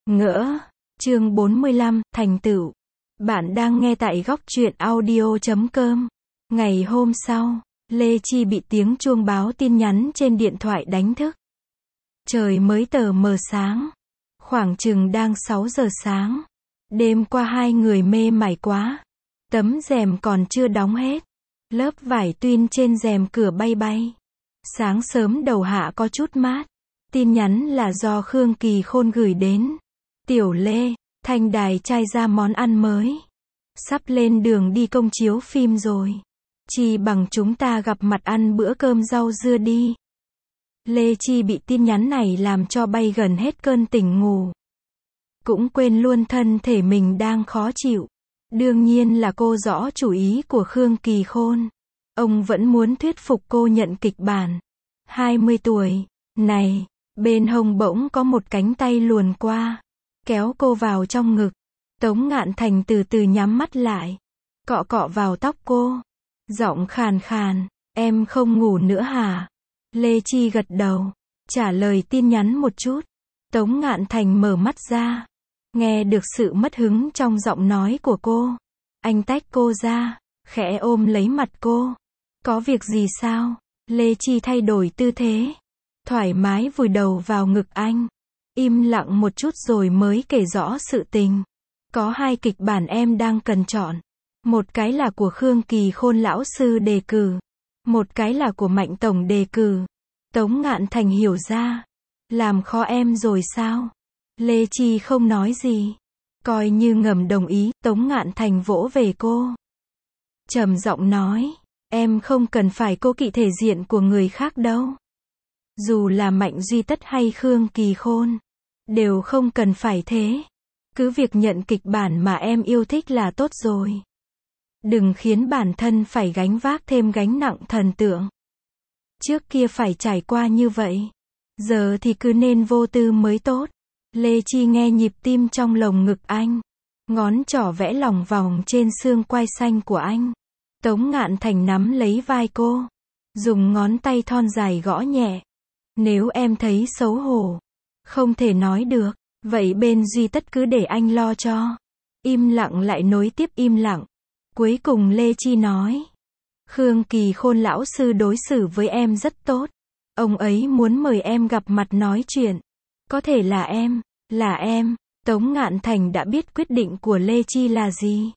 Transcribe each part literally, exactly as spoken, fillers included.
Ngỡ. Chương bốn mươi lăm, thành tựu. Bạn đang nghe tại góc truyện audio chấm com. Ngày hôm sau, Lê Chi bị tiếng chuông báo tin nhắn trên điện thoại đánh thức. Trời mới tờ mờ sáng. Khoảng chừng đang sáu giờ sáng. Đêm qua hai người mê mải quá. Tấm rèm còn chưa đóng hết. Lớp vải tuyên trên rèm cửa bay bay. Sáng sớm đầu hạ có chút mát. Tin nhắn là do Khương Kỳ Khôn gửi đến. Tiểu Lê, Thanh Đài trai ra món ăn mới. Sắp lên đường đi công chiếu phim rồi. Chi bằng chúng ta gặp mặt ăn bữa cơm rau dưa đi. Lê Chi bị tin nhắn này làm cho bay gần hết cơn tỉnh ngủ. Cũng quên luôn thân thể mình đang khó chịu. Đương nhiên là cô rõ chủ ý của Khương Kỳ Khôn. Ông vẫn muốn thuyết phục cô nhận kịch bản. hai mươi tuổi, này, bên hông bỗng có một cánh tay luồn qua. Kéo cô vào trong ngực. Tống Ngạn Thành từ từ nhắm mắt lại. Cọ cọ vào tóc cô. Giọng khàn khàn, em không ngủ nữa hả? Lê Chi gật đầu. Trả lời tin nhắn một chút. Tống Ngạn Thành mở mắt ra. Nghe được sự mất hứng trong giọng nói của cô. Anh tách cô ra. Khẽ ôm lấy mặt cô. Có việc gì sao? Lê Chi thay đổi tư thế. Thoải mái vùi đầu vào ngực anh. Im lặng một chút rồi mới kể rõ sự tình. Có hai kịch bản em đang cần chọn. Một cái là của Khương Kỳ Khôn lão sư đề cử. Một cái là của Mạnh tổng đề cử. Tống Ngạn Thành hiểu ra. Làm khó em rồi sao? Lê Chi không nói gì. Coi như ngầm đồng ý. Tống Ngạn Thành vỗ về cô. Trầm giọng nói. Em không cần phải cố kỵ thể diện của người khác đâu. Dù là Mạnh Duy Tất hay Khương Kỳ Khôn. Đều không cần phải thế. Cứ việc nhận kịch bản mà em yêu thích là tốt rồi. Đừng khiến bản thân phải gánh vác thêm gánh nặng thần tượng. Trước kia phải trải qua như vậy. Giờ thì cứ nên vô tư mới tốt. Lê Chi nghe nhịp tim trong lồng ngực anh. Ngón trỏ vẽ lòng vòng trên xương quai xanh của anh. Tống Ngạn Thành nắm lấy vai cô. Dùng ngón tay thon dài gõ nhẹ. Nếu em thấy xấu hổ. Không thể nói được. Vậy bên Duy Tất cứ để anh lo cho. Im lặng lại nối tiếp im lặng. Cuối cùng Lê Chi nói. Khương Kỳ Khôn lão sư đối xử với em rất tốt. Ông ấy muốn mời em gặp mặt nói chuyện. Có thể là em, là em. Tống Ngạn Thành đã biết quyết định của Lê Chi là gì.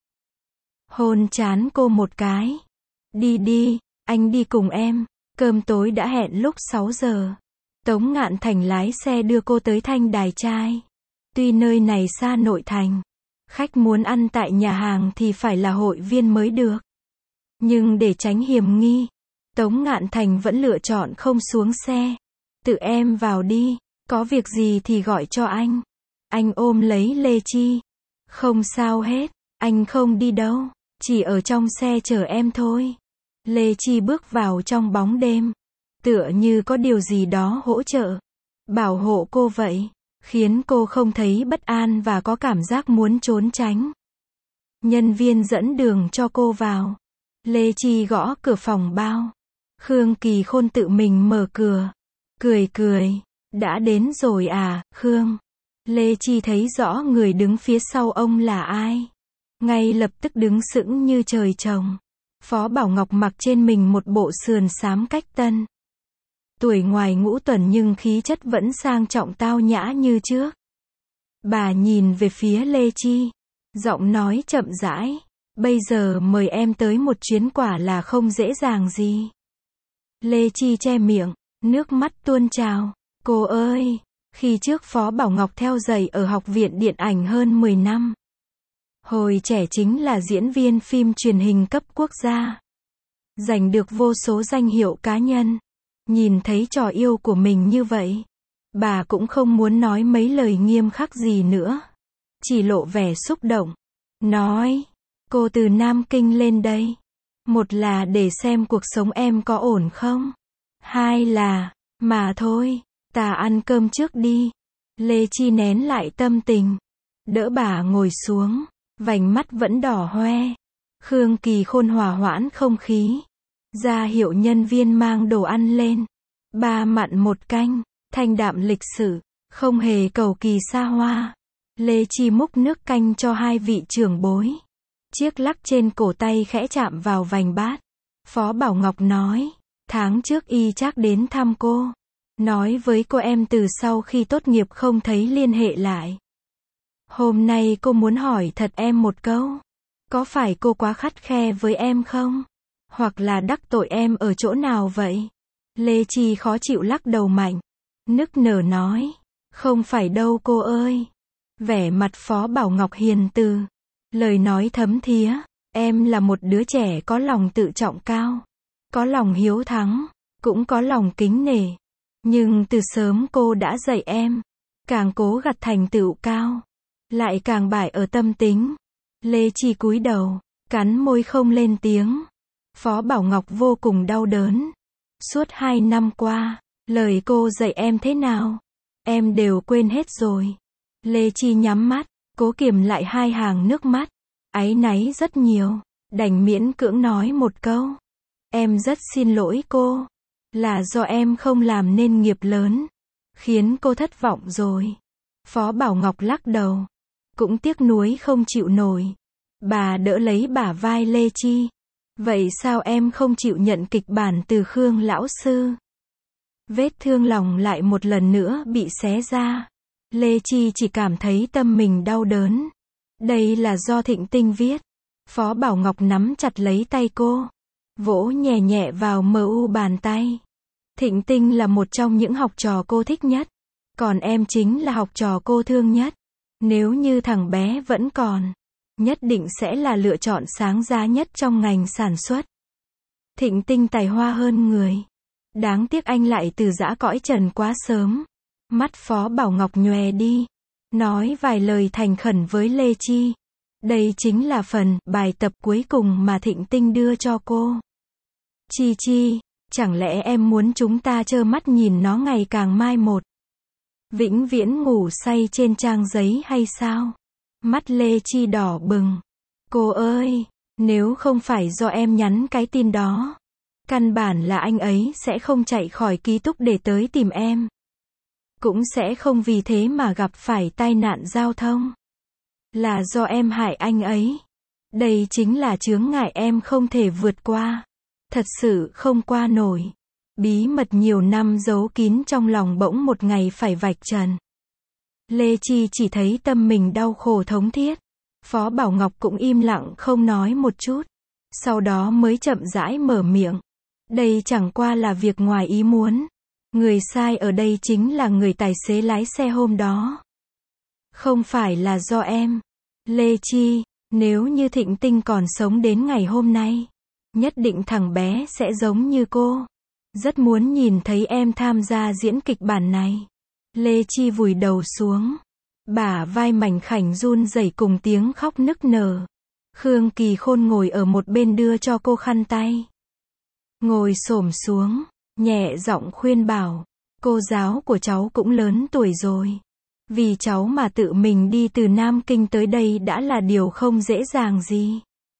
Hôn trán cô một cái. Đi đi, anh đi cùng em. Cơm tối đã hẹn lúc sáu giờ. Tống Ngạn Thành lái xe đưa cô tới Thanh Đài trai. Tuy nơi này xa nội thành. Khách muốn ăn tại nhà hàng thì phải là hội viên mới được. Nhưng để tránh hiểm nghi. Tống Ngạn Thành vẫn lựa chọn không xuống xe. Tự em vào đi. Có việc gì thì gọi cho anh. Anh ôm lấy Lê Chi. Không sao hết. Anh không đi đâu. Chỉ ở trong xe chờ em thôi. Lê Chi bước vào trong bóng đêm. Tựa như có điều gì đó hỗ trợ. Bảo hộ cô vậy. Khiến cô không thấy bất an và có cảm giác muốn trốn tránh. Nhân viên dẫn đường cho cô vào. Lê Chi gõ cửa phòng bao. Khương Kỳ Khôn tự mình mở cửa. Cười cười. Đã đến rồi à, Khương. Lê Chi thấy rõ người đứng phía sau ông là ai. Ngay lập tức đứng sững như trời trồng. Phó Bảo Ngọc mặc trên mình một bộ sườn xám cách tân. Tuổi ngoài ngũ tuần nhưng khí chất vẫn sang trọng tao nhã như trước. Bà nhìn về phía Lê Chi. Giọng nói chậm rãi. Bây giờ mời em tới một chuyến quả là không dễ dàng gì. Lê Chi che miệng. Nước mắt tuôn trào. Cô ơi! Khi trước Phó Bảo Ngọc theo dạy ở học viện điện ảnh hơn mười năm. Hồi trẻ chính là diễn viên phim truyền hình cấp quốc gia. Giành được vô số danh hiệu cá nhân. Nhìn thấy trò yêu của mình như vậy. Bà cũng không muốn nói mấy lời nghiêm khắc gì nữa. Chỉ lộ vẻ xúc động. Nói. Cô từ Nam Kinh lên đây. Một là để xem cuộc sống em có ổn không. Hai là. Mà thôi. Ta ăn cơm trước đi. Lê Chi nén lại tâm tình. Đỡ bà ngồi xuống. Vành mắt vẫn đỏ hoe. Khương Kỳ Khôn hòa hoãn không khí. Ra hiệu nhân viên mang đồ ăn lên. Ba mặn một canh. Thanh đạm lịch sự. Không hề cầu kỳ xa hoa. Lê Chi múc nước canh cho hai vị trưởng bối. Chiếc lắc trên cổ tay khẽ chạm vào vành bát. Phó Bảo Ngọc nói, tháng trước y chắc đến thăm cô. Nói với cô em từ sau khi tốt nghiệp không thấy liên hệ lại. Hôm nay cô muốn hỏi thật em một câu. Có phải cô quá khắt khe với em không? Hoặc là đắc tội em ở chỗ nào vậy? Lê Chi khó chịu lắc đầu mạnh. Nức nở nói, không phải đâu cô ơi. Vẻ mặt Phó Bảo Ngọc hiền từ. Lời nói thấm thía, em là một đứa trẻ có lòng tự trọng cao. Có lòng hiếu thắng, cũng có lòng kính nể. Nhưng từ sớm cô đã dạy em. Càng cố gặt thành tựu cao, lại càng bại ở tâm tính. Lê Chi cúi đầu, cắn môi không lên tiếng. Phó Bảo Ngọc vô cùng đau đớn. Suốt hai năm qua, lời cô dạy em thế nào? Em đều quên hết rồi. Lê Chi nhắm mắt, cố kiềm lại hai hàng nước mắt. Áy náy rất nhiều, đành miễn cưỡng nói một câu. Em rất xin lỗi cô. Là do em không làm nên nghiệp lớn, khiến cô thất vọng rồi. Phó Bảo Ngọc lắc đầu. Cũng tiếc nuối không chịu nổi. Bà đỡ lấy bả vai Lê Chi. Vậy sao em không chịu nhận kịch bản từ Khương lão sư? Vết thương lòng lại một lần nữa bị xé ra. Lê Chi chỉ cảm thấy tâm mình đau đớn. Đây là do Thịnh Tinh viết. Phó Bảo Ngọc nắm chặt lấy tay cô, vỗ nhẹ nhẹ vào mờ u bàn tay. Thịnh Tinh là một trong những học trò cô thích nhất. Còn em chính là học trò cô thương nhất. Nếu như thằng bé vẫn còn, nhất định sẽ là lựa chọn sáng giá nhất trong ngành sản xuất. Thịnh Tinh tài hoa hơn người. Đáng tiếc anh lại từ giã cõi trần quá sớm. Mắt Phó Bảo Ngọc nhòe đi. Nói vài lời thành khẩn với Lê Chi. Đây chính là phần bài tập cuối cùng mà Thịnh Tinh đưa cho cô. Chi Chi, chẳng lẽ em muốn chúng ta trơ mắt nhìn nó ngày càng mai một, vĩnh viễn ngủ say trên trang giấy hay sao? Mắt Lê Chi đỏ bừng. Cô ơi, nếu không phải do em nhắn cái tin đó, căn bản là anh ấy sẽ không chạy khỏi ký túc để tới tìm em. Cũng sẽ không vì thế mà gặp phải tai nạn giao thông. Là do em hại anh ấy. Đây chính là chướng ngại em không thể vượt qua. Thật sự không qua nổi. Bí mật nhiều năm giấu kín trong lòng bỗng một ngày phải vạch trần. Lê Chi chỉ thấy tâm mình đau khổ thống thiết. Phó Bảo Ngọc cũng im lặng không nói một chút. Sau đó mới chậm rãi mở miệng. Đây chẳng qua là việc ngoài ý muốn. Người sai ở đây chính là người tài xế lái xe hôm đó. Không phải là do em. Lê Chi, nếu như Thịnh Tinh còn sống đến ngày hôm nay, nhất định thằng bé sẽ giống như cô. Rất muốn nhìn thấy em tham gia diễn kịch bản này. Lê Chi vùi đầu xuống. Bả vai mảnh khảnh run rẩy cùng tiếng khóc nức nở. Khương Kỳ Khôn ngồi ở một bên đưa cho cô khăn tay. Ngồi xổm xuống, nhẹ giọng khuyên bảo. Cô giáo của cháu cũng lớn tuổi rồi. Vì cháu mà tự mình đi từ Nam Kinh tới đây đã là điều không dễ dàng gì.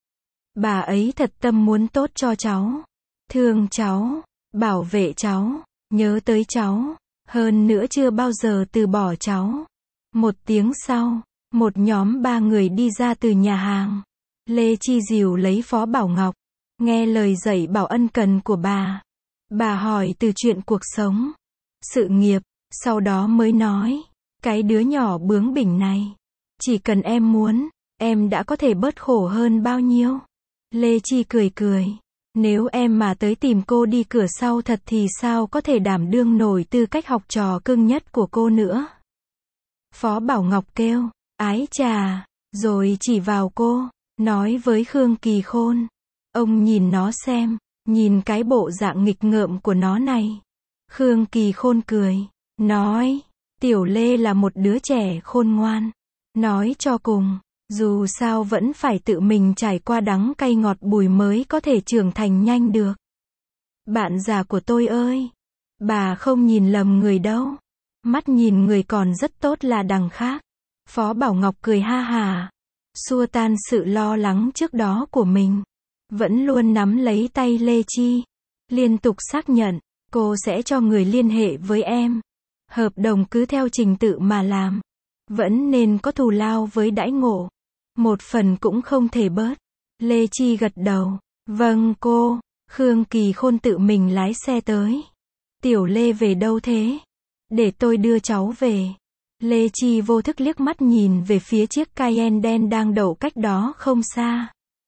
Bà ấy thật tâm muốn tốt cho cháu. Thương cháu, bảo vệ cháu, nhớ tới cháu. Hơn nữa chưa bao giờ từ bỏ cháu. Một tiếng sau, một nhóm ba người đi ra từ nhà hàng. Lê Chi dìu lấy Phó Bảo Ngọc. Nghe lời dạy bảo ân cần của bà. Bà hỏi từ chuyện cuộc sống, sự nghiệp, sau đó mới nói. Cái đứa nhỏ bướng bỉnh này. Chỉ cần em muốn, em đã có thể bớt khổ hơn bao nhiêu. Lê Chi cười cười. Nếu em mà tới tìm cô đi cửa sau thật thì sao có thể đảm đương nổi tư cách học trò cưng nhất của cô nữa. Phó Bảo Ngọc kêu, ái chà, rồi chỉ vào cô, nói với Khương Kỳ Khôn. Ông nhìn nó xem, nhìn cái bộ dạng nghịch ngợm của nó này. Khương Kỳ Khôn cười, nói, Tiểu Lê là một đứa trẻ khôn ngoan. Nói cho cùng, dù sao vẫn phải tự mình trải qua đắng cay ngọt bùi mới có thể trưởng thành nhanh được. Bạn già của tôi ơi, bà không nhìn lầm người đâu. Mắt nhìn người còn rất tốt là đằng khác. Phó Bảo Ngọc cười ha hà, xua tan sự lo lắng trước đó của mình. Vẫn luôn nắm lấy tay Lê Chi. Liên tục xác nhận, cô sẽ cho người liên hệ với em. Hợp đồng cứ theo trình tự mà làm. Vẫn nên có thù lao với đãi ngộ. Một phần cũng không thể bớt. Lê Chi gật đầu. Vâng cô. Khương Kỳ Khôn tự mình lái xe tới. Tiểu Lê về đâu thế? Để tôi đưa cháu về. Lê Chi vô thức liếc mắt nhìn về phía chiếc Cayenne đen đang đậu cách đó không xa.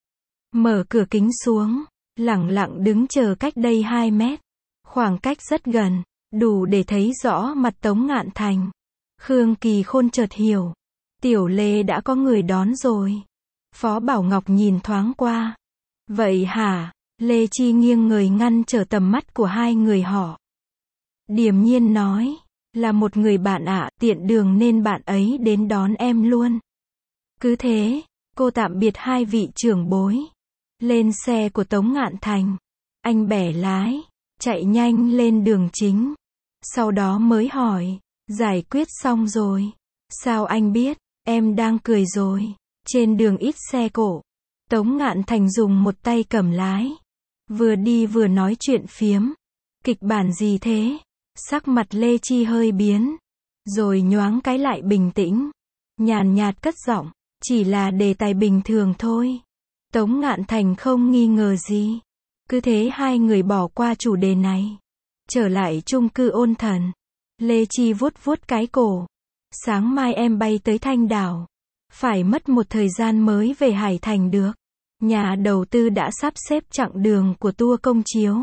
Mở cửa kính xuống, lẳng lặng đứng chờ cách đây hai mét. Khoảng cách rất gần, đủ để thấy rõ mặt Tống Ngạn Thành. Khương Kỳ Khôn chợt hiểu. Tiểu Lê đã có người đón rồi. Phó Bảo Ngọc nhìn thoáng qua. Vậy hả? Lê Chi nghiêng người ngăn trở tầm mắt của hai người họ. Điềm nhiên nói. Là một người bạn ạ, tiện đường nên bạn ấy đến đón em luôn. Cứ thế, cô tạm biệt hai vị trưởng bối. Lên xe của Tống Ngạn Thành. Anh bẻ lái, chạy nhanh lên đường chính. Sau đó mới hỏi, giải quyết xong rồi. Sao anh biết, em đang cười rồi. Trên đường ít xe cộ. Tống Ngạn Thành dùng một tay cầm lái. Vừa đi vừa nói chuyện phiếm. Kịch bản gì thế? Sắc mặt Lê Chi hơi biến. Rồi nhoáng cái lại bình tĩnh. Nhàn nhạt cất giọng. Chỉ là đề tài bình thường thôi. Tống Ngạn Thành không nghi ngờ gì. Cứ thế hai người bỏ qua chủ đề này. Trở lại chung cư Ôn Thần. Lê Chi vuốt vuốt cái cổ. Sáng mai em bay tới Thanh Đảo. Phải mất một thời gian mới về Hải Thành được. Nhà đầu tư đã sắp xếp chặng đường của tour công chiếu.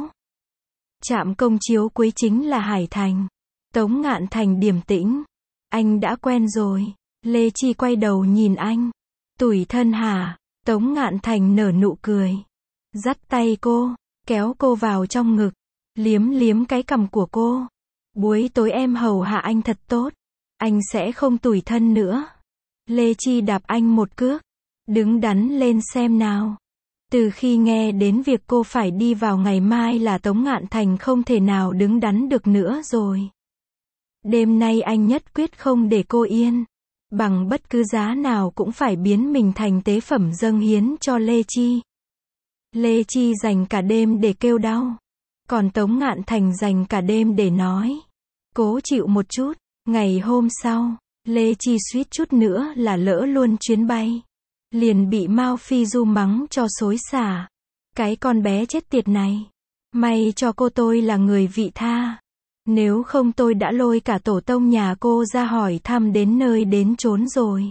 Trạm công chiếu cuối chính là Hải Thành. Tống Ngạn Thành điềm tĩnh. Anh đã quen rồi. Lê Chi quay đầu nhìn anh. Tủi thân hả? Tống Ngạn Thành nở nụ cười. Dắt tay cô, kéo cô vào trong ngực. Liếm liếm cái cằm của cô. Buổi tối em hầu hạ anh thật tốt. Anh sẽ không tủi thân nữa. Lê Chi đạp anh một cước. Đứng đắn lên xem nào. Từ khi nghe đến việc cô phải đi vào ngày mai là Tống Ngạn Thành không thể nào đứng đắn được nữa rồi. Đêm nay anh nhất quyết không để cô yên. Bằng bất cứ giá nào cũng phải biến mình thành tế phẩm dâng hiến cho Lê Chi. Lê Chi dành cả đêm để kêu đau. Còn Tống Ngạn Thành dành cả đêm để nói. Cố chịu một chút. Ngày hôm sau, Lê Chi suýt chút nữa là lỡ luôn chuyến bay. Liền bị Mao Phi Du mắng cho xối xả. Cái con bé chết tiệt này. May cho cô tôi là người vị tha. Nếu không tôi đã lôi cả tổ tông nhà cô ra hỏi thăm đến nơi đến chốn rồi.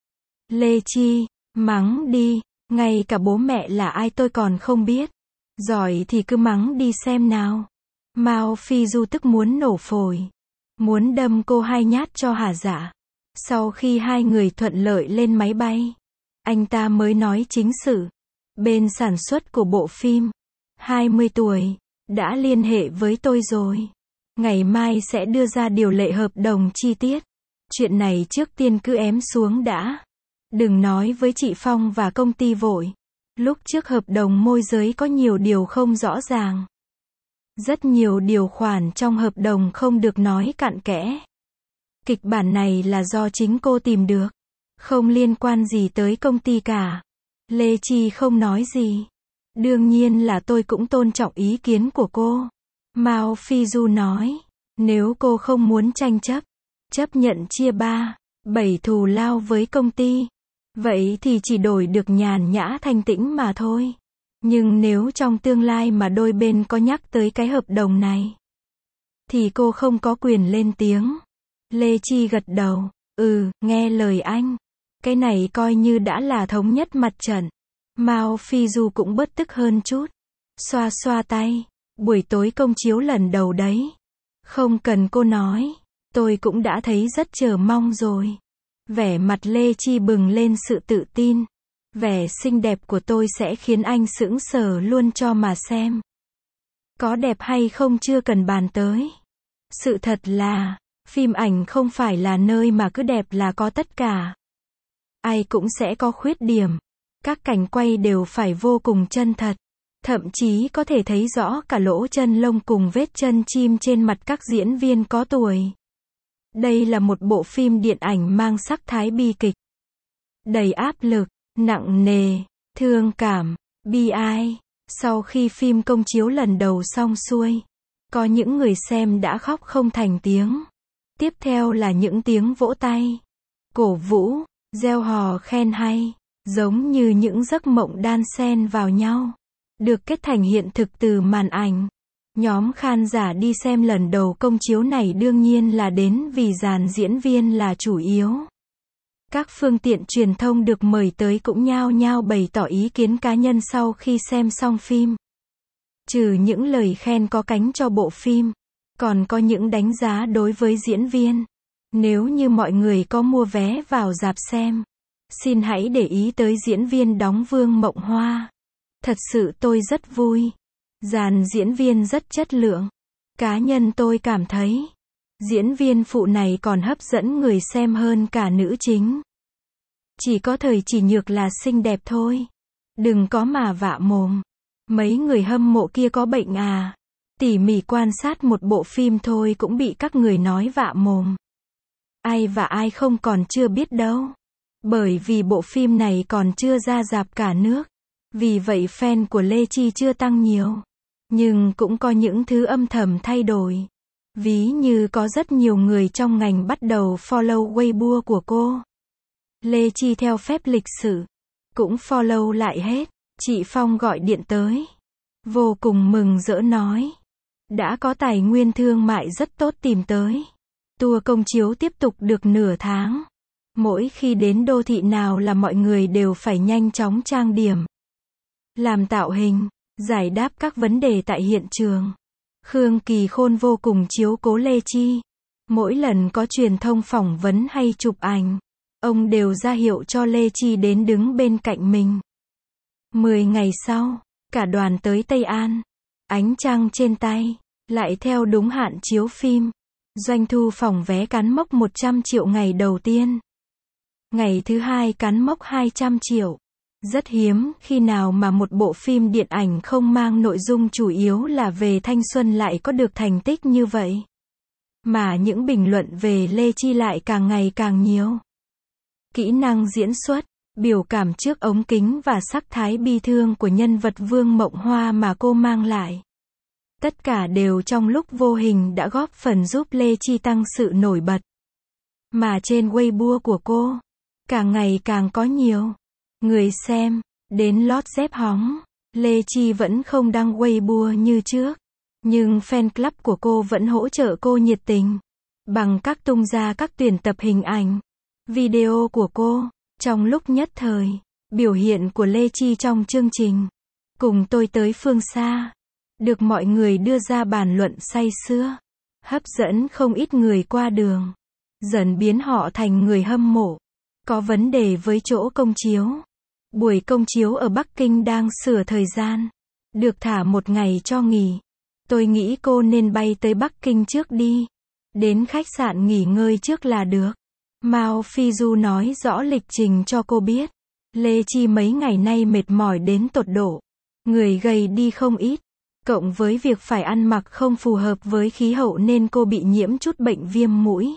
Lê Chi, mắng đi, ngay cả bố mẹ là ai tôi còn không biết. Giỏi thì cứ mắng đi xem nào. Mao Phi Du tức muốn nổ phổi. Muốn đâm cô hai nhát cho hả dạ. Sau khi hai người thuận lợi lên máy bay, anh ta mới nói chính sự. Bên sản xuất của bộ phim, hai mươi tuổi, đã liên hệ với tôi rồi. Ngày mai sẽ đưa ra điều lệ hợp đồng chi tiết. Chuyện này trước tiên cứ ém xuống đã. Đừng nói với chị Phong và công ty vội. Lúc trước hợp đồng môi giới có nhiều điều không rõ ràng. Rất nhiều điều khoản trong hợp đồng không được nói cặn kẽ. Kịch bản này là do chính cô tìm được. Không liên quan gì tới công ty cả. Lê Chi không nói gì. Đương nhiên là tôi cũng tôn trọng ý kiến của cô. Mao Phi Du nói. Nếu cô không muốn tranh chấp, chấp nhận chia ba, bảy thù lao với công ty, vậy thì chỉ đổi được nhàn nhã thanh tĩnh mà thôi. Nhưng nếu trong tương lai mà đôi bên có nhắc tới cái hợp đồng này, thì cô không có quyền lên tiếng. Lê Chi gật đầu. Ừ, nghe lời anh. Cái này coi như đã là thống nhất mặt trận. Mao Phi Du cũng bớt tức hơn chút. Xoa xoa tay. Buổi tối công chiếu lần đầu đấy. Không cần cô nói. Tôi cũng đã thấy rất chờ mong rồi. Vẻ mặt Lê Chi bừng lên sự tự tin. Vẻ xinh đẹp của tôi sẽ khiến anh sững sờ luôn cho mà xem. Có đẹp hay không chưa cần bàn tới. Sự thật là, phim ảnh không phải là nơi mà cứ đẹp là có tất cả. Ai cũng sẽ có khuyết điểm. Các cảnh quay đều phải vô cùng chân thật. Thậm chí có thể thấy rõ cả lỗ chân lông cùng vết chân chim trên mặt các diễn viên có tuổi. Đây là một bộ phim điện ảnh mang sắc thái bi kịch. Đầy áp lực, nặng nề, thương cảm, bi ai. Sau khi phim công chiếu lần đầu xong xuôi, có những người xem đã khóc không thành tiếng. Tiếp theo là những tiếng vỗ tay. cổ vũ, reo hò khen hay, giống như những giấc mộng đan xen vào nhau, được kết thành hiện thực từ màn ảnh. Nhóm khán giả đi xem lần đầu công chiếu này đương nhiên là đến vì dàn diễn viên là chủ yếu. Các phương tiện truyền thông được mời tới cũng nhao nhao bày tỏ ý kiến cá nhân sau khi xem xong phim. Trừ những lời khen có cánh cho bộ phim, còn có những đánh giá đối với diễn viên. Nếu như mọi người có mua vé vào rạp xem, xin hãy để ý tới diễn viên đóng Vương Mộng Hoa. Thật sự tôi rất vui. Dàn diễn viên rất chất lượng. Cá nhân tôi cảm thấy, diễn viên phụ này còn hấp dẫn người xem hơn cả nữ chính. Chỉ có Thời Chỉ Nhược là xinh đẹp thôi. Đừng có mà vạ mồm. Mấy người hâm mộ kia có bệnh à? Tỉ mỉ quan sát một bộ phim thôi cũng bị các người nói vạ mồm. Ai và ai không còn chưa biết đâu. Bởi vì bộ phim này còn chưa ra rạp cả nước. Vì vậy fan của Lê Chi chưa tăng nhiều. Nhưng cũng có những thứ âm thầm thay đổi. Ví như có rất nhiều người trong ngành bắt đầu follow Weibo của cô. Lê Chi theo phép lịch sử, cũng follow lại hết. Chị Phong gọi điện tới. Vô cùng mừng rỡ nói. Đã có tài nguyên thương mại rất tốt tìm tới. Tour công chiếu tiếp tục được nửa tháng. Mỗi khi đến đô thị nào là mọi người đều phải nhanh chóng trang điểm, làm tạo hình, giải đáp các vấn đề tại hiện trường. Khương Kỳ Khôn vô cùng chiếu cố Lê Chi. Mỗi lần có truyền thông phỏng vấn hay chụp ảnh, ông đều ra hiệu cho Lê Chi đến đứng bên cạnh mình. Mười ngày sau, cả đoàn tới Tây An. Ánh trăng trên tay, lại theo đúng hạn chiếu phim. Doanh thu phòng vé cán mốc một trăm triệu ngày đầu tiên. Ngày thứ hai cán mốc hai trăm triệu. Rất hiếm khi nào mà một bộ phim điện ảnh không mang nội dung chủ yếu là về thanh xuân lại có được thành tích như vậy. Mà những bình luận về Lê Chi lại càng ngày càng nhiều. Kỹ năng diễn xuất, biểu cảm trước ống kính và sắc thái bi thương của nhân vật Vương Mộng Hoa mà cô mang lại. Tất cả đều trong lúc vô hình đã góp phần giúp Lê Chi tăng sự nổi bật. Mà trên Weibo của cô, càng ngày càng có nhiều người xem đến lót dép hóng. Lê Chi vẫn không đăng Weibo như trước, nhưng fan club của cô vẫn hỗ trợ cô nhiệt tình bằng cách tung ra các tuyển tập hình ảnh, video của cô. Trong lúc nhất thời, biểu hiện của Lê Chi trong chương trình Cùng Tôi Tới Phương Xa được mọi người đưa ra bàn luận say sưa, hấp dẫn không ít người qua đường, dần biến họ thành người hâm mộ. Có vấn đề với chỗ công chiếu. Buổi công chiếu ở Bắc Kinh đang sửa thời gian, được thả một ngày cho nghỉ. Tôi nghĩ cô nên bay tới Bắc Kinh trước đi, đến khách sạn nghỉ ngơi trước là được. Mao Phi Du nói rõ lịch trình cho cô biết. Lê Chi mấy ngày nay mệt mỏi đến tột độ, người gầy đi không ít, cộng với việc phải ăn mặc không phù hợp với khí hậu nên cô bị nhiễm chút bệnh viêm mũi.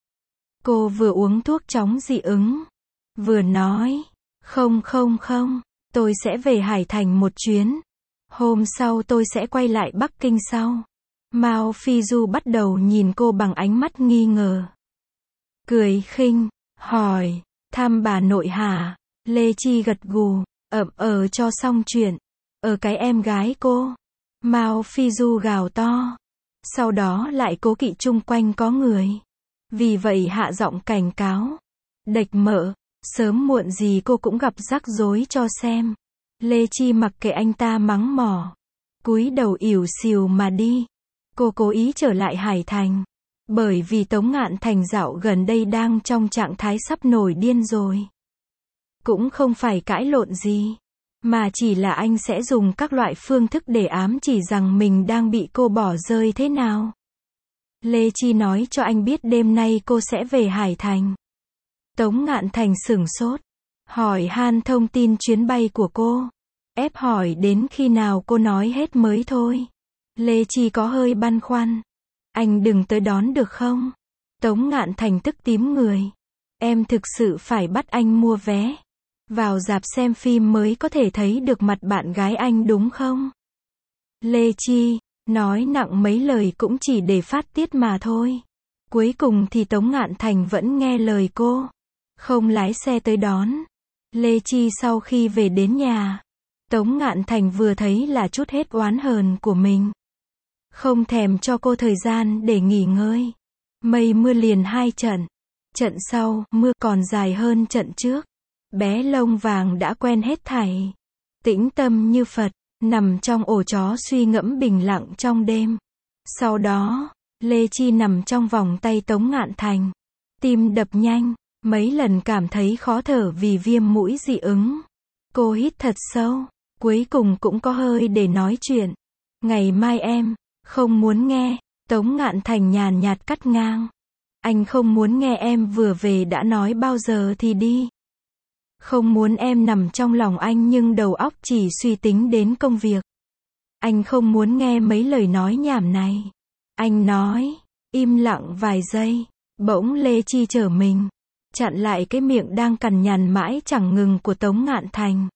Cô vừa uống thuốc chống dị ứng, vừa nói, không không không, tôi sẽ về Hải Thành một chuyến. Hôm sau tôi sẽ quay lại Bắc Kinh sau. Mao Phi Du bắt đầu nhìn cô bằng ánh mắt nghi ngờ. Cười khinh, hỏi, thăm bà nội hả? Lê Chi gật gù, ậm ờ cho xong chuyện. Ở cái em gái cô. Mao Phi Du gào to. Sau đó lại cố kỵ chung quanh có người. Vì vậy hạ giọng cảnh cáo. Đệch mợ, sớm muộn gì cô cũng gặp rắc rối cho xem. Lê Chi mặc kệ anh ta mắng mỏ, cúi đầu ỉu xìu mà đi. Cô cố ý trở lại Hải Thành, bởi vì Tống Ngạn Thành dạo gần đây đang trong trạng thái sắp nổi điên rồi. Cũng không phải cãi lộn gì, mà chỉ là anh sẽ dùng các loại phương thức để ám chỉ rằng mình đang bị cô bỏ rơi thế nào. Lê Chi nói cho anh biết đêm nay cô sẽ về Hải Thành. Tống Ngạn Thành sửng sốt, hỏi han thông tin chuyến bay của cô, ép hỏi đến khi nào cô nói hết mới thôi. Lê Chi có hơi băn khoăn. Anh đừng tới đón được không? Tống Ngạn Thành tức tím người. Em thực sự phải bắt anh mua vé vào rạp xem phim mới có thể thấy được mặt bạn gái anh đúng không? Lê Chi nói nặng mấy lời cũng chỉ để phát tiết mà thôi. Cuối cùng thì Tống Ngạn Thành vẫn nghe lời cô. không lái xe tới đón. Lê Chi sau khi về đến nhà, Tống Ngạn Thành vừa thấy là trút hết oán hờn của mình. Không thèm cho cô thời gian để nghỉ ngơi. Mây mưa liền hai trận. Trận sau, mưa còn dài hơn trận trước. Bé lông vàng đã quen hết thảy. Tĩnh tâm như Phật, nằm trong ổ chó suy ngẫm bình lặng trong đêm. Sau đó, Lê Chi nằm trong vòng tay Tống Ngạn Thành. Tim đập nhanh, mấy lần cảm thấy khó thở vì viêm mũi dị ứng. Cô hít thật sâu, cuối cùng cũng có hơi để nói chuyện. Ngày mai em, không muốn nghe. Tống Ngạn Thành nhàn nhạt cắt ngang. Anh không muốn nghe em vừa về đã nói bao giờ thì đi. Không muốn em nằm trong lòng anh nhưng đầu óc chỉ suy tính đến công việc. Anh không muốn nghe mấy lời nói nhảm này. Anh nói, im lặng vài giây, bỗng Lê Chi trở mình, chặn lại cái miệng đang cằn nhằn mãi chẳng ngừng của Tống Ngạn Thành.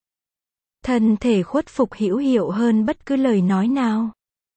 Thân thể khuất phục hữu hiệu hơn bất cứ lời nói nào.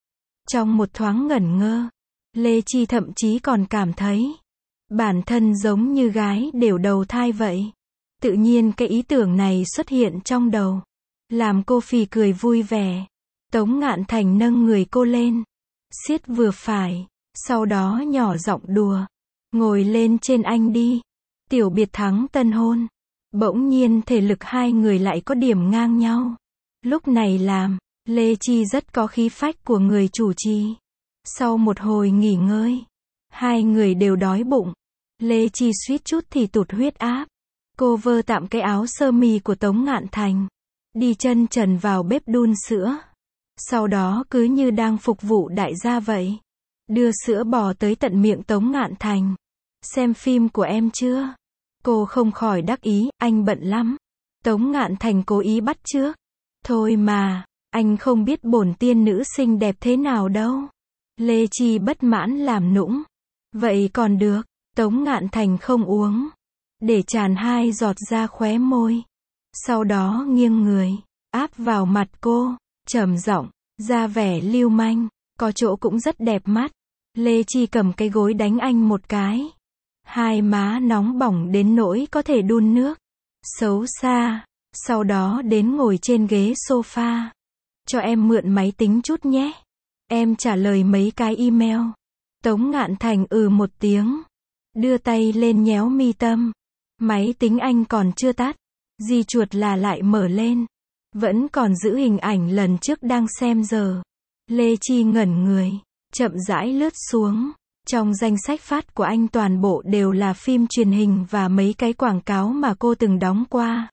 Trong một thoáng ngẩn ngơ, Lê Chi thậm chí còn cảm thấy bản thân giống như gái đều đầu thai vậy. Tự nhiên cái ý tưởng này xuất hiện trong đầu, làm cô phì cười vui vẻ. Tống Ngạn Thành nâng người cô lên, siết vừa phải, sau đó nhỏ giọng đùa, ngồi lên trên anh đi. Tiểu biệt thắng tân hôn. Bỗng nhiên thể lực hai người lại có điểm ngang nhau. Lúc này làm, Lê Chi rất có khí phách của người chủ trì. Sau một hồi nghỉ ngơi, hai người đều đói bụng. Lê Chi suýt chút thì tụt huyết áp. Cô vơ tạm cái áo sơ mi của Tống Ngạn Thành, đi chân trần vào bếp đun sữa. Sau đó cứ như đang phục vụ đại gia vậy, đưa sữa bò tới tận miệng Tống Ngạn Thành. Xem phim của em chưa? Cô không khỏi đắc ý, anh bận lắm. Tống Ngạn Thành cố ý bắt chước. Thôi mà, anh không biết bổn tiên nữ xinh đẹp thế nào đâu. Lê Chi bất mãn làm nũng. Vậy còn được. Tống Ngạn Thành không uống, để tràn hai giọt ra khóe môi. Sau đó nghiêng người, áp vào mặt cô, trầm giọng, ra vẻ lưu manh, có chỗ cũng rất đẹp mắt. Lê Chi cầm cái gối đánh anh một cái. Hai má nóng bỏng đến nỗi có thể đun nước. Xấu xa. Sau đó đến ngồi trên ghế sofa. Cho em mượn máy tính chút nhé. Em trả lời mấy cái email. Tống Ngạn Thành ừ một tiếng, đưa tay lên nhéo mi tâm. Máy tính anh còn chưa tắt. Di chuột là lại mở lên. Vẫn còn giữ hình ảnh lần trước đang xem giờ. Lê Chi ngẩn người, chậm rãi lướt xuống. Trong danh sách phát của anh toàn bộ đều là phim truyền hình và mấy cái quảng cáo mà cô từng đóng qua.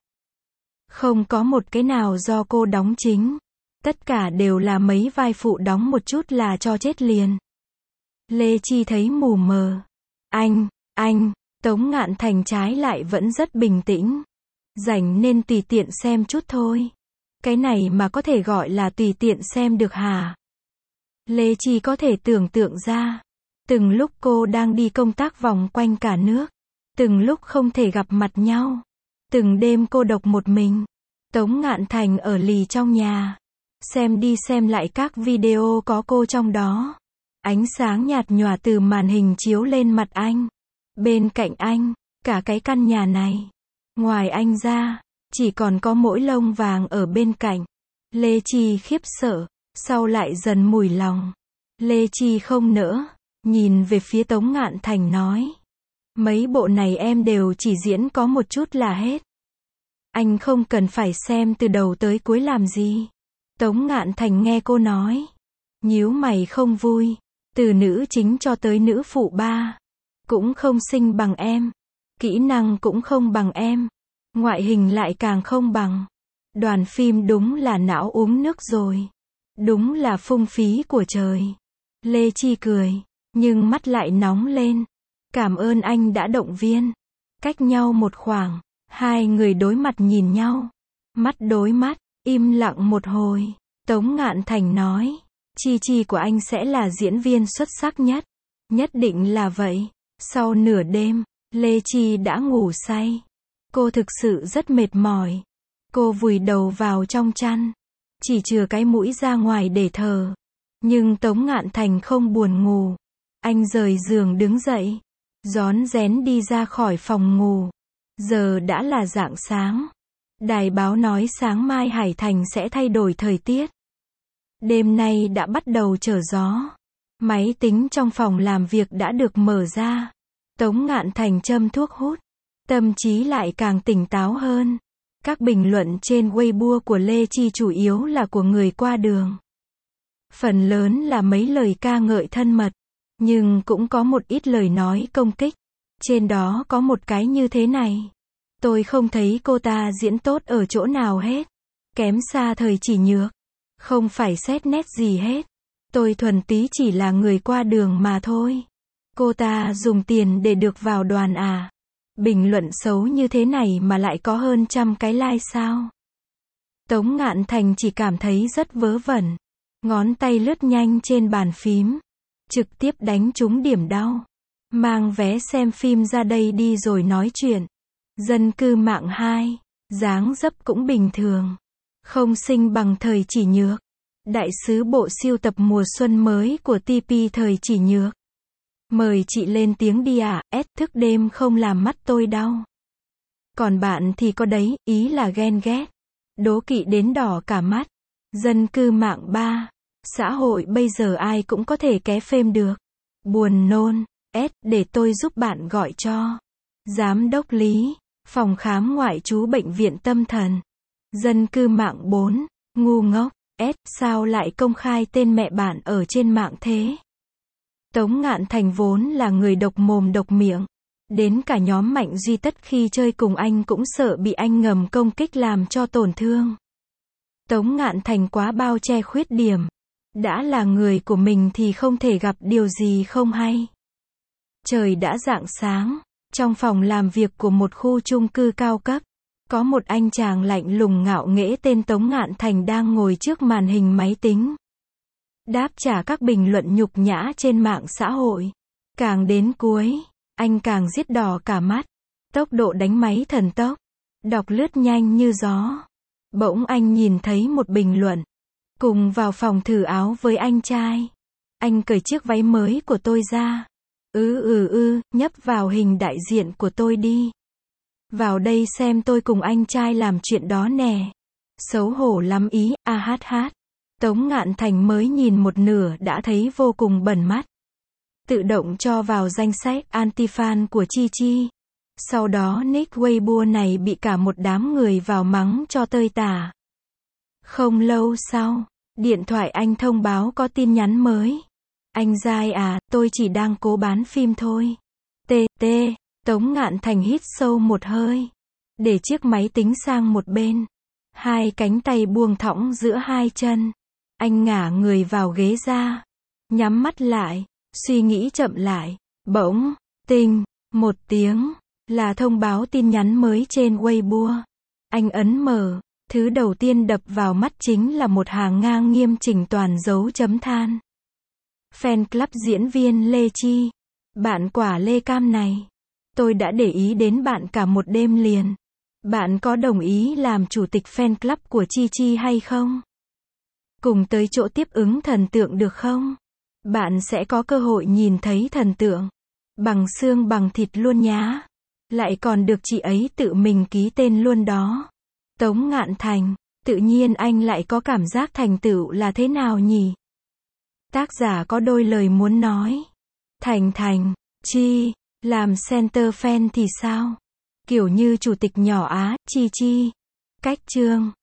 Không có một cái nào do cô đóng chính. Tất cả đều là mấy vai phụ đóng một chút là cho chết liền. Lê Chi thấy mù mờ. Anh, anh, Tống Ngạn Thành trái lại vẫn rất bình tĩnh. Rảnh nên tùy tiện xem chút thôi. Cái này mà có thể gọi là tùy tiện xem được hả? Lê Chi có thể tưởng tượng ra. Từng lúc cô đang đi công tác vòng quanh cả nước. Từng lúc không thể gặp mặt nhau. Từng đêm cô độc một mình. Tống Ngạn Thành ở lì trong nhà. Xem đi xem lại các video có cô trong đó. Ánh sáng nhạt nhòa từ màn hình chiếu lên mặt anh. Bên cạnh anh, cả cái căn nhà này. Ngoài anh ra, chỉ còn có mỗi lông vàng ở bên cạnh. Lê Chi khiếp sợ, sau lại dần mùi lòng. Lê Chi không nỡ, nhìn về phía Tống Ngạn Thành nói. Mấy bộ này em đều chỉ diễn có một chút là hết. Anh không cần phải xem từ đầu tới cuối làm gì. Tống Ngạn Thành nghe cô nói, nhíu mày không vui. Từ nữ chính cho tới nữ phụ ba, cũng không xinh bằng em. Kỹ năng cũng không bằng em. Ngoại hình lại càng không bằng. Đoàn phim đúng là não uống nước rồi. Đúng là phung phí của trời. Lê Chi cười, nhưng mắt lại nóng lên. Cảm ơn anh đã động viên. Cách nhau một khoảng, hai người đối mặt nhìn nhau. Mắt đối mắt, im lặng một hồi. Tống Ngạn Thành nói, Chi Chi của anh sẽ là diễn viên xuất sắc nhất. Nhất định là vậy. Sau nửa đêm, Lê Chi đã ngủ say. Cô thực sự rất mệt mỏi. Cô vùi đầu vào trong chăn, chỉ chừa cái mũi ra ngoài để thở. Nhưng Tống Ngạn Thành không buồn ngủ. Anh rời giường đứng dậy, rón rén đi ra khỏi phòng ngủ. Giờ đã là rạng sáng. Đài báo nói sáng mai Hải Thành sẽ thay đổi thời tiết. Đêm nay đã bắt đầu trở gió. Máy tính trong phòng làm việc đã được mở ra. Tống Ngạn Thành châm thuốc hút. Tâm trí lại càng tỉnh táo hơn. Các bình luận trên Weibo của Lê Chi chủ yếu là của người qua đường. Phần lớn là mấy lời ca ngợi thân mật. Nhưng cũng có một ít lời nói công kích. Trên đó có một cái như thế này. Tôi không thấy cô ta diễn tốt ở chỗ nào hết. Kém xa Thời Chỉ Nhược. Không phải xét nét gì hết. Tôi thuần túy chỉ là người qua đường mà thôi. Cô ta dùng tiền để được vào đoàn à? Bình luận xấu như thế này mà lại có hơn trăm cái like sao? Tống Ngạn Thành chỉ cảm thấy rất vớ vẩn. Ngón tay lướt nhanh trên bàn phím. Trực tiếp đánh trúng điểm đau. Mang vé xem phim ra đây đi rồi nói chuyện. Dân cư mạng hai. Dáng dấp cũng bình thường. Không xinh bằng Thời Chỉ Nhược. Đại sứ bộ sưu tập mùa xuân mới của tê pê Thời Chỉ Nhược. Mời chị lên tiếng đi ạ, à, S thức đêm không làm mắt tôi đau. Còn bạn thì có đấy, ý là ghen ghét. Đố kỵ đến đỏ cả mắt. Dân cư mạng ba. Xã hội bây giờ ai cũng có thể ké phêm được. Buồn nôn. S, để tôi giúp bạn gọi cho Giám đốc Lý, phòng khám ngoại trú bệnh viện tâm thần. Dân cư mạng bốn. Ngu ngốc. S, sao lại công khai tên mẹ bạn ở trên mạng thế? Tống Ngạn Thành vốn là người độc mồm độc miệng. Đến cả nhóm Mạnh Duy Tất khi chơi cùng anh cũng sợ bị anh ngầm công kích làm cho tổn thương. Tống Ngạn Thành quá bao che khuyết điểm. Đã là người của mình thì không thể gặp điều gì không hay. Trời đã rạng sáng. Trong phòng làm việc của một khu chung cư cao cấp, có một anh chàng lạnh lùng ngạo nghễ tên Tống Ngạn Thành đang ngồi trước màn hình máy tính. Đáp trả các bình luận nhục nhã trên mạng xã hội. Càng đến cuối, anh càng giết đỏ cả mắt. Tốc độ đánh máy thần tốc. Đọc lướt nhanh như gió. Bỗng anh nhìn thấy một bình luận. Cùng vào phòng thử áo với anh trai. Anh cởi chiếc váy mới của tôi ra. Ừ ừ ừ, nhấp vào hình đại diện của tôi đi. Vào đây xem tôi cùng anh trai làm chuyện đó nè. Xấu hổ lắm ý, a hát hát. Tống Ngạn Thành mới nhìn một nửa đã thấy vô cùng bẩn mắt. Tự động cho vào danh sách anti-fan của Chi Chi. Sau đó nick Weibo này bị cả một đám người vào mắng cho tơi tả. Không lâu sau, điện thoại anh thông báo có tin nhắn mới. Anh dai à, tôi chỉ đang cố bán phim thôi. Tê, tê, Tống Ngạn Thành hít sâu một hơi. Để chiếc máy tính sang một bên. Hai cánh tay buông thõng giữa hai chân. Anh ngả người vào ghế ra. Nhắm mắt lại. Suy nghĩ chậm lại. Bỗng, tinh, một tiếng. Là thông báo tin nhắn mới trên Weibo. Anh ấn mở. Thứ đầu tiên đập vào mắt chính là một hàng ngang nghiêm chỉnh toàn dấu chấm than. Fan club diễn viên Lê Chi. Bạn quả Lê Cam này. Tôi đã để ý đến bạn cả một đêm liền. Bạn có đồng ý làm chủ tịch fan club của Chi Chi hay không? Cùng tới chỗ tiếp ứng thần tượng được không? Bạn sẽ có cơ hội nhìn thấy thần tượng. Bằng xương bằng thịt luôn nhá. Lại còn được chị ấy tự mình ký tên luôn đó. Tống Ngạn Thành, tự nhiên anh lại có cảm giác thành tựu là thế nào nhỉ? Tác giả có đôi lời muốn nói. Thành Thành, Chi, làm center fan thì sao? Kiểu như chủ tịch nhỏ Á, Chi Chi. Cách chương.